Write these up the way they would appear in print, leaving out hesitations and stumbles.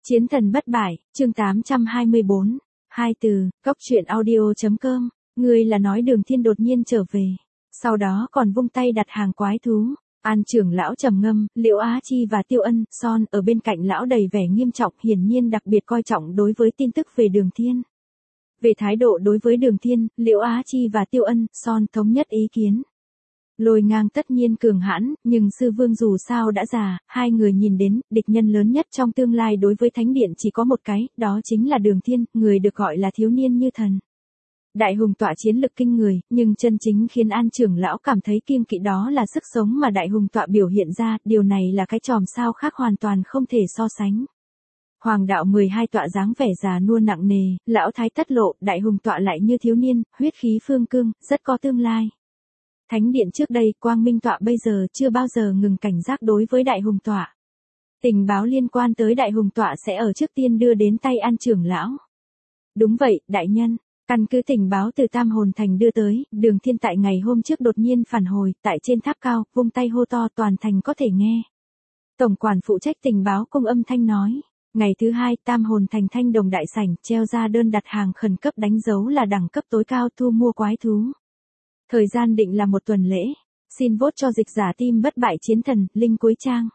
Chiến thần bất bại, chương 824. Hai từ, góc truyện audio.com. Ngươi là nói Đường Thiên đột nhiên trở về. Sau đó còn vung tay đặt hàng quái thú. An trưởng lão trầm ngâm, Liễu Á Chi và Tiêu Ân, Son ở bên cạnh lão đầy vẻ nghiêm trọng, hiển nhiên đặc biệt coi trọng đối với tin tức về Đường Thiên. Về thái độ đối với Đường Thiên, Liễu Á Chi và Tiêu Ân, Son thống nhất ý kiến. Lôi Ngang tất nhiên cường hãn, nhưng sư vương dù sao đã già, hai người nhìn đến, địch nhân lớn nhất trong tương lai đối với thánh điện chỉ có một cái, đó chính là Đường Thiên, người được gọi là thiếu niên như thần. Đại hùng tọa chiến lực kinh người, nhưng chân chính khiến An trưởng lão cảm thấy kiêng kỵ đó là sức sống mà đại hùng tọa biểu hiện ra, điều này là cái chòm sao khác hoàn toàn không thể so sánh. Hoàng đạo 12 tọa dáng vẻ già nua nặng nề, lão thái tất lộ, đại hùng tọa lại như thiếu niên, huyết khí phương cương, rất có tương lai. Thánh điện trước đây, Quang Minh tọa bây giờ chưa bao giờ ngừng cảnh giác đối với đại hùng tọa. Tình báo liên quan tới đại hùng tọa sẽ ở trước tiên đưa đến tay An trưởng lão. Đúng vậy, đại nhân. Căn cứ tình báo từ Tam Hồn Thành đưa tới, Đường Thiên tại ngày hôm trước đột nhiên phản hồi, tại trên tháp cao, vung tay hô to toàn thành có thể nghe. Tổng quản phụ trách tình báo cung âm thanh nói. Ngày thứ hai, Tam Hồn Thành Thanh Đồng đại sảnh, treo ra đơn đặt hàng khẩn cấp đánh dấu là đẳng cấp tối cao thu mua quái thú. Thời gian định là 1 tuần lễ. Xin vote cho dịch giả tim bất bại chiến thần, Linh cuối trang.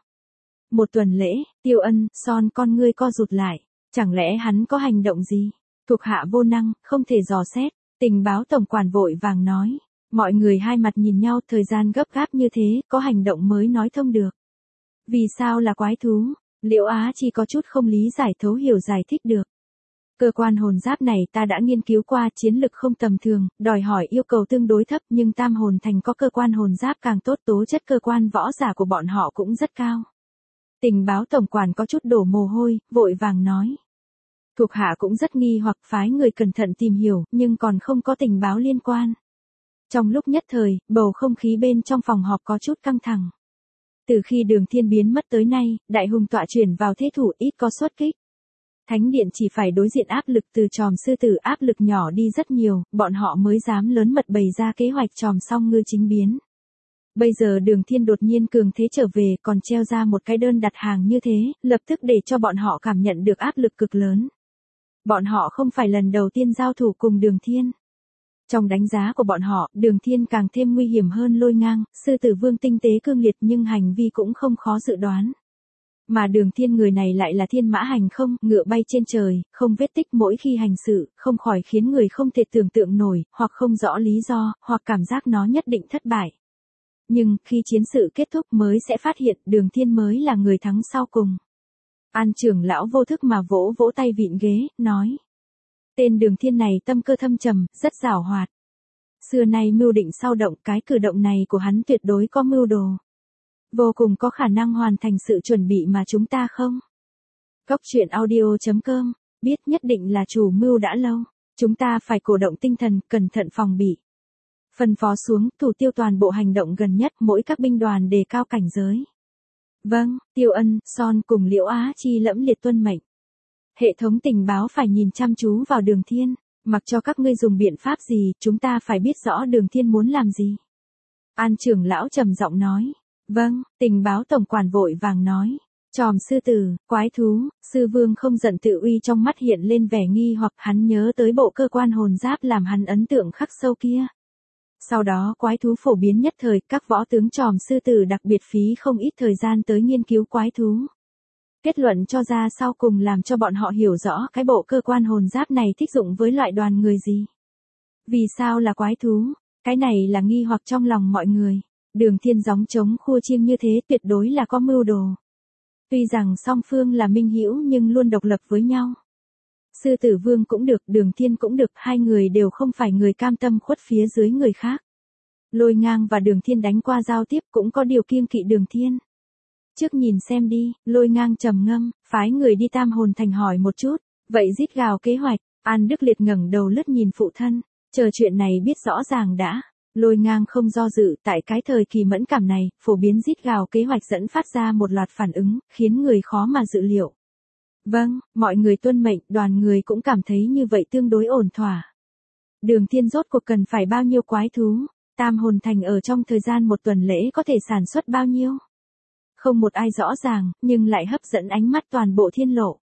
1 tuần lễ, Tiêu Ân, Son con ngươi co rụt lại. Chẳng lẽ hắn có hành động gì? Thuộc hạ vô năng, không thể dò xét. Tình báo tổng quản vội vàng nói. Mọi người hai mặt nhìn nhau, thời gian gấp gáp như thế, có hành động mới nói thông được. Vì sao là quái thú? Liễu Á chỉ có chút không lý giải thấu hiểu giải thích được. Cơ quan hồn giáp này ta đã nghiên cứu qua, chiến lực không tầm thường, đòi hỏi yêu cầu tương đối thấp, nhưng Tam Hồn Thành có cơ quan hồn giáp càng tốt, tố chất cơ quan võ giả của bọn họ cũng rất cao. Tình báo tổng quản có chút đổ mồ hôi, vội vàng nói. Thuộc hạ cũng rất nghi hoặc phái người cẩn thận tìm hiểu, nhưng còn không có tình báo liên quan. Trong lúc nhất thời, bầu không khí bên trong phòng họp có chút căng thẳng. Từ khi Đường Thiên biến mất tới nay, đại hùng tọa chuyển vào thế thủ ít có xuất kích. Thánh điện chỉ phải đối diện áp lực từ chòm sư tử, áp lực nhỏ đi rất nhiều, bọn họ mới dám lớn mật bày ra kế hoạch chòm song ngư chính biến. Bây giờ Đường Thiên đột nhiên cường thế trở về, còn treo ra một cái đơn đặt hàng như thế, lập tức để cho bọn họ cảm nhận được áp lực cực lớn. Bọn họ không phải lần đầu tiên giao thủ cùng Đường Thiên. Trong đánh giá của bọn họ, Đường Thiên càng thêm nguy hiểm hơn Lôi Ngang, sư tử vương tinh tế cương liệt nhưng hành vi cũng không khó dự đoán. Mà Đường Thiên người này lại là thiên mã hành không, ngựa bay trên trời, không vết tích mỗi khi hành sự, không khỏi khiến người không thể tưởng tượng nổi, hoặc không rõ lý do, hoặc cảm giác nó nhất định thất bại. Nhưng, khi chiến sự kết thúc mới sẽ phát hiện Đường Thiên mới là người thắng sau cùng. An trưởng lão vô thức mà vỗ vỗ tay vịn ghế, nói. Tên Đường Thiên này tâm cơ thâm trầm, rất giảo hoạt. Xưa nay mưu định sau động, cái cử động này của hắn tuyệt đối có mưu đồ. Vô cùng có khả năng hoàn thành sự chuẩn bị mà chúng ta không? Góc truyện audio.com, biết nhất định là chủ mưu đã lâu. Chúng ta phải cổ động tinh thần, cẩn thận phòng bị. Phân phó xuống, thủ tiêu toàn bộ hành động gần nhất, mỗi các binh đoàn đề cao cảnh giới. Vâng, Tiêu Ân, Son cùng Liễu Á Chi lẫm liệt tuân mệnh. Hệ thống tình báo phải nhìn chăm chú vào Đường Thiên, mặc cho các ngươi dùng biện pháp gì, chúng ta phải biết rõ Đường Thiên muốn làm gì. An trưởng lão trầm giọng nói. Vâng, tình báo tổng quản vội vàng nói. Chòm sư tử, quái thú, sư vương không giận tự uy trong mắt hiện lên vẻ nghi hoặc hắn nhớ tới bộ cơ quan hồn giáp làm hắn ấn tượng khắc sâu kia. Sau đó quái thú phổ biến nhất thời, các võ tướng chòm sư tử đặc biệt phí không ít thời gian tới nghiên cứu quái thú. Kết luận cho ra sau cùng làm cho bọn họ hiểu rõ cái bộ cơ quan hồn giáp này thích dụng với loại đoàn người gì. Vì sao là quái thú? Cái này là nghi hoặc trong lòng mọi người. Đường Thiên gióng trống khua chiêng như thế tuyệt đối là có mưu đồ. Tuy rằng song phương là minh hữu nhưng luôn độc lập với nhau. Sư tử vương cũng được, Đường Thiên cũng được, hai người đều không phải người cam tâm khuất phía dưới người khác. Lôi Ngang và Đường Thiên đánh qua giao tiếp cũng có điều kiêng kỵ Đường Thiên. Trước nhìn xem đi, Lôi Ngang trầm ngâm, phái người đi Tam Hồn Thành hỏi một chút, vậy rít gào kế hoạch. An Đức Liệt ngẩng đầu lướt nhìn phụ thân, chờ chuyện này biết rõ ràng đã. Lôi Ngang không do dự, tại cái thời kỳ mẫn cảm này, phổ biến rít gào kế hoạch dẫn phát ra một loạt phản ứng, khiến người khó mà dự liệu. Vâng, mọi người tuân mệnh, đoàn người cũng cảm thấy như vậy tương đối ổn thỏa. Đường Thiên rốt cuộc cần phải bao nhiêu quái thú? Tam Hồn Thành ở trong thời gian 1 tuần lễ có thể sản xuất bao nhiêu? Không một ai rõ ràng, nhưng lại hấp dẫn ánh mắt toàn bộ thiên lộ.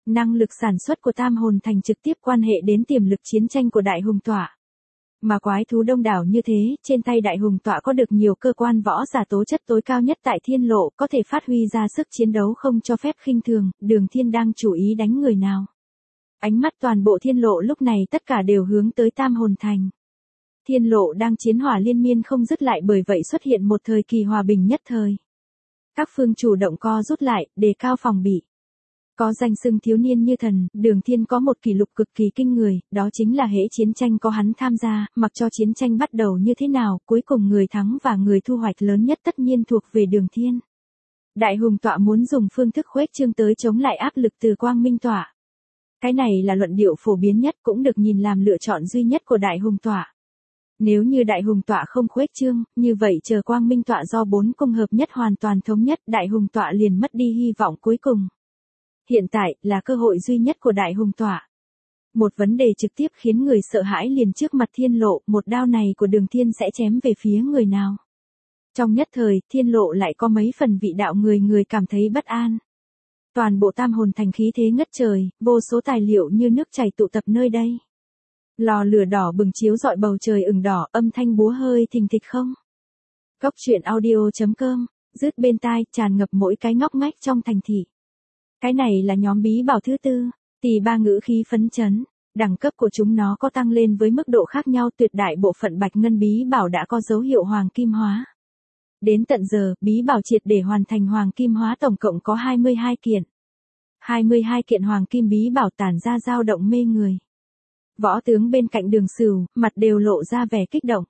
Năng lực sản xuất của Tam Hồn Thành trực tiếp quan hệ đến tiềm lực chiến tranh của Đại Hùng Tọa. Mà quái thú đông đảo như thế, trên tay Đại Hùng Tọa có được nhiều cơ quan võ giả tố chất tối cao nhất tại thiên lộ, có thể phát huy ra sức chiến đấu không cho phép khinh thường, Đường Thiên đang chủ ý đánh người nào. Ánh mắt toàn bộ thiên lộ lúc này tất cả đều hướng tới Tam Hồn Thành. Thiên lộ đang chiến hỏa liên miên không dứt lại, bởi vậy xuất hiện một thời kỳ hòa bình nhất thời. Các phương chủ động co rút lại, đề cao phòng bị. Có danh xưng thiếu niên như thần, Đường Thiên có một kỷ lục cực kỳ kinh người, đó chính là hễ chiến tranh có hắn tham gia, mặc cho chiến tranh bắt đầu như thế nào, cuối cùng người thắng và người thu hoạch lớn nhất tất nhiên thuộc về Đường Thiên. Đại Hùng Tọa muốn dùng phương thức khuếch trương tới chống lại áp lực từ Quang Minh Tọa. Cái này là luận điệu phổ biến nhất, cũng được nhìn làm lựa chọn duy nhất của Đại Hùng Tọa. Nếu như Đại Hùng Tọa không khuếch trương, như vậy chờ Quang Minh Tọa do 4 cung hợp nhất hoàn toàn thống nhất, Đại Hùng Tọa liền mất đi hy vọng cuối cùng. Hiện tại là cơ hội duy nhất của Đại Hùng Tọa. Một vấn đề trực tiếp khiến người sợ hãi liền trước mặt thiên lộ, một đao này của Đường Thiên sẽ chém về phía người nào. Trong nhất thời, thiên lộ lại có mấy phần vị đạo, người cảm thấy bất an. Toàn bộ Tam Hồn Thành khí thế ngất trời, vô số tài liệu như nước chảy tụ tập nơi đây. Lò lửa đỏ bừng chiếu rọi bầu trời ửng đỏ, âm thanh búa hơi thình thịch không. Cốc truyện audio.com, rứt bên tai, tràn ngập mỗi cái ngóc ngách trong thành thị. Cái này là nhóm bí bảo thứ 4, Tỳ Ba ngữ khí phấn chấn, đẳng cấp của chúng nó có tăng lên với mức độ khác nhau, tuyệt đại bộ phận bạch ngân bí bảo đã có dấu hiệu hoàng kim hóa. Đến tận giờ, bí bảo triệt để hoàn thành hoàng kim hóa tổng cộng có 22 kiện. 22 kiện hoàng kim bí bảo tản ra dao động mê người. Võ tướng bên cạnh Đường Sửu, mặt đều lộ ra vẻ kích động.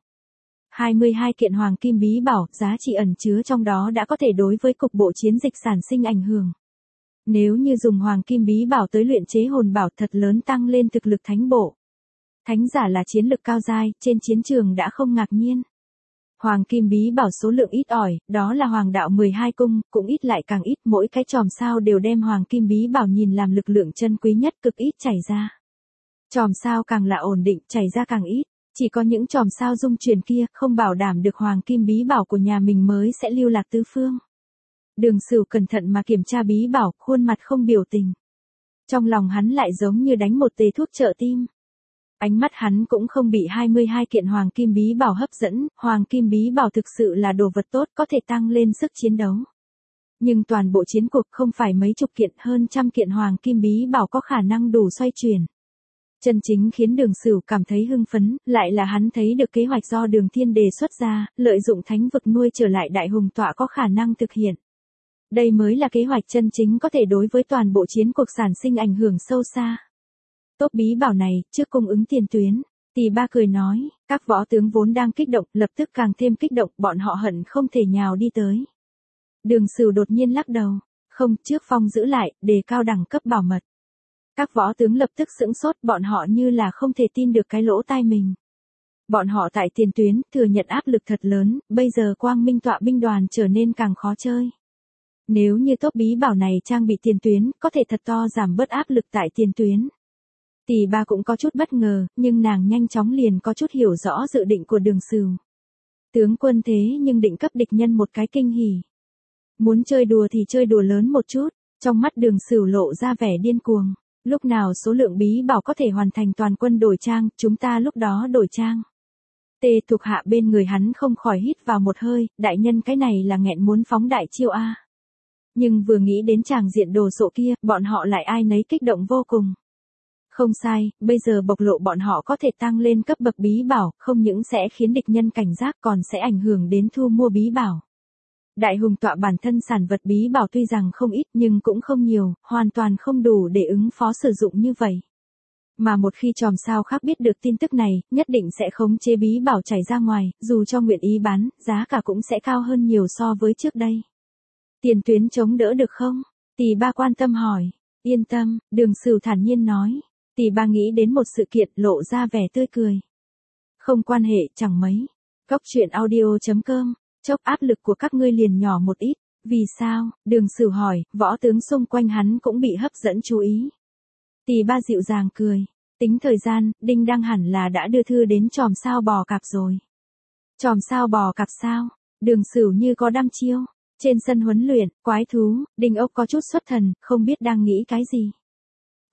22 kiện hoàng kim bí bảo, giá trị ẩn chứa trong đó đã có thể đối với cục bộ chiến dịch sản sinh ảnh hưởng. Nếu như dùng hoàng kim bí bảo tới luyện chế hồn bảo thật lớn tăng lên thực lực thánh bộ. Thánh giả là chiến lực cao giai, trên chiến trường đã không ngạc nhiên. Hoàng kim bí bảo số lượng ít ỏi, đó là hoàng đạo 12 cung, cũng ít lại càng ít, mỗi cái chòm sao đều đem hoàng kim bí bảo nhìn làm lực lượng chân quý nhất, cực ít chảy ra. Chòm sao càng là ổn định, chảy ra càng ít, chỉ có những chòm sao dung chuyển kia, không bảo đảm được hoàng kim bí bảo của nhà mình mới sẽ lưu lạc tứ phương. Đường Sửu cẩn thận mà kiểm tra bí bảo, khuôn mặt không biểu tình. Trong lòng hắn lại giống như đánh một tề thuốc trợ tim. Ánh mắt hắn cũng không bị 22 kiện hoàng kim bí bảo hấp dẫn, hoàng kim bí bảo thực sự là đồ vật tốt, có thể tăng lên sức chiến đấu. Nhưng toàn bộ chiến cuộc không phải mấy chục kiện, hơn trăm kiện hoàng kim bí bảo có khả năng đủ xoay chuyển. Chân chính khiến Đường Sửu cảm thấy hưng phấn, lại là hắn thấy được kế hoạch do Đường Thiên đề xuất ra, lợi dụng thánh vực nuôi trở lại Đại Hùng Tọa có khả năng thực hiện. Đây mới là kế hoạch chân chính có thể đối với toàn bộ chiến cuộc sản sinh ảnh hưởng sâu xa. Tốt bí bảo này, trước cung ứng tiền tuyến, Tỳ Ba cười nói, các võ tướng vốn đang kích động, lập tức càng thêm kích động, bọn họ hận không thể nhào đi tới. Đường Sửu đột nhiên lắc đầu, không, trước phong giữ lại, đề cao đẳng cấp bảo mật. Các võ tướng lập tức sững sốt, bọn họ như là không thể tin được cái lỗ tai mình. Bọn họ tại tiền tuyến, thừa nhận áp lực thật lớn, bây giờ Quang Minh Tọa binh đoàn trở nên càng khó chơi. Nếu như tốt bí bảo này trang bị tiền tuyến, có thể thật to giảm bớt áp lực tại tiền tuyến. Tỳ Ba cũng có chút bất ngờ, nhưng nàng nhanh chóng liền có chút hiểu rõ dự định của Đường Sửu. Tướng quân thế nhưng định cấp địch nhân một cái kinh hỉ. Muốn chơi đùa thì chơi đùa lớn một chút, trong mắt Đường Sửu lộ ra vẻ điên cuồng. Lúc nào số lượng bí bảo có thể hoàn thành toàn quân đổi trang, chúng ta lúc đó đổi trang. Tề thuộc hạ bên người hắn không khỏi hít vào một hơi, đại nhân cái này là nghẹn muốn phóng đại chiêu a. Nhưng vừa nghĩ đến tràng diện đồ sộ kia, bọn họ lại ai nấy kích động vô cùng. Không sai, bây giờ bộc lộ bọn họ có thể tăng lên cấp bậc bí bảo, không những sẽ khiến địch nhân cảnh giác còn sẽ ảnh hưởng đến thu mua bí bảo. Đại Hùng Tọa bản thân sản vật bí bảo tuy rằng không ít nhưng cũng không nhiều, hoàn toàn không đủ để ứng phó sử dụng như vậy. Mà một khi chòm sao khác biết được tin tức này, nhất định sẽ khống chế bí bảo chảy ra ngoài, dù cho nguyện ý bán, giá cả cũng sẽ cao hơn nhiều so với trước đây. Tiền tuyến chống đỡ được không? Tỳ Ba quan tâm hỏi. Yên tâm, Đường Sửu thản nhiên nói. Tỳ Ba nghĩ đến một sự kiện, lộ ra vẻ tươi cười. Không quan hệ, chẳng mấy. Cốc truyện audio.com, chốc áp lực của các ngươi liền nhỏ một ít. Vì sao? Đường Sửu hỏi, võ tướng xung quanh hắn cũng bị hấp dẫn chú ý. Tỳ Ba dịu dàng cười. Tính thời gian, Đinh Đăng hẳn là đã đưa thư đến chòm sao bò cạp rồi. Chòm sao bò cạp sao? Đường Sửu như có đăm chiêu. Trên sân huấn luyện, quái thú, Đinh Ốc có chút xuất thần, không biết đang nghĩ cái gì.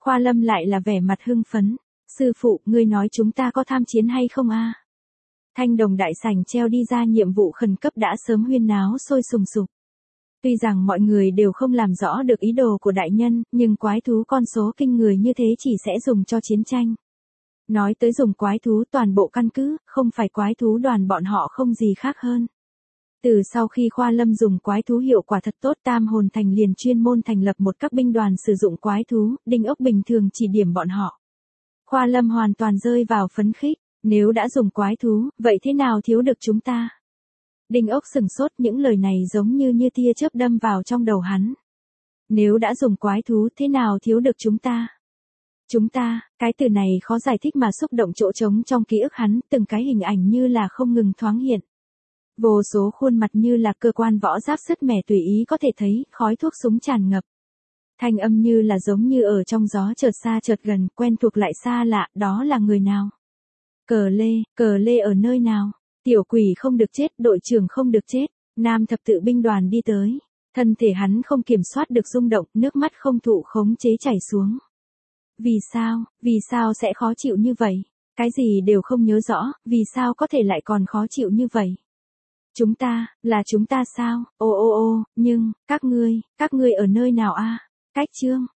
Khoa Lâm lại là vẻ mặt hưng phấn. Sư phụ, ngươi nói chúng ta có tham chiến hay không a? Thanh đồng đại sảnh treo đi ra nhiệm vụ khẩn cấp đã sớm huyên náo sôi sùng sục. Tuy rằng mọi người đều không làm rõ được ý đồ của đại nhân, nhưng quái thú con số kinh người như thế chỉ sẽ dùng cho chiến tranh. Nói tới dùng quái thú toàn bộ căn cứ, không phải quái thú đoàn bọn họ không gì khác hơn. Từ sau khi Khoa Lâm dùng quái thú hiệu quả thật tốt, Tam Hồn Thành liền chuyên môn thành lập một các binh đoàn sử dụng quái thú, Đinh Ốc bình thường chỉ điểm bọn họ. Khoa Lâm hoàn toàn rơi vào phấn khích, nếu đã dùng quái thú, vậy thế nào thiếu được chúng ta? Đinh Ốc sừng sốt, những lời này giống như tia chớp đâm vào trong đầu hắn. Nếu đã dùng quái thú, thế nào thiếu được chúng ta? Chúng ta, cái từ này khó giải thích mà xúc động chỗ trống trong ký ức hắn, từng cái hình ảnh như là không ngừng thoáng hiện. Vô số khuôn mặt như là cơ quan võ giáp sứt mẻ tùy ý có thể thấy, khói thuốc súng tràn ngập. Thanh âm như là giống như ở trong gió chợt xa chợt gần, quen thuộc lại xa lạ, đó là người nào? Cờ lê ở nơi nào? Tiểu quỷ không được chết, đội trưởng không được chết. Nam thập tự binh đoàn đi tới. Thân thể hắn không kiểm soát được rung động, nước mắt không thụ khống chế chảy xuống. Vì sao sẽ khó chịu như vậy? Cái gì đều không nhớ rõ, vì sao có thể lại còn khó chịu như vậy? Là chúng ta sao? Nhưng, các ngươi ở nơi nào a? Cách chương,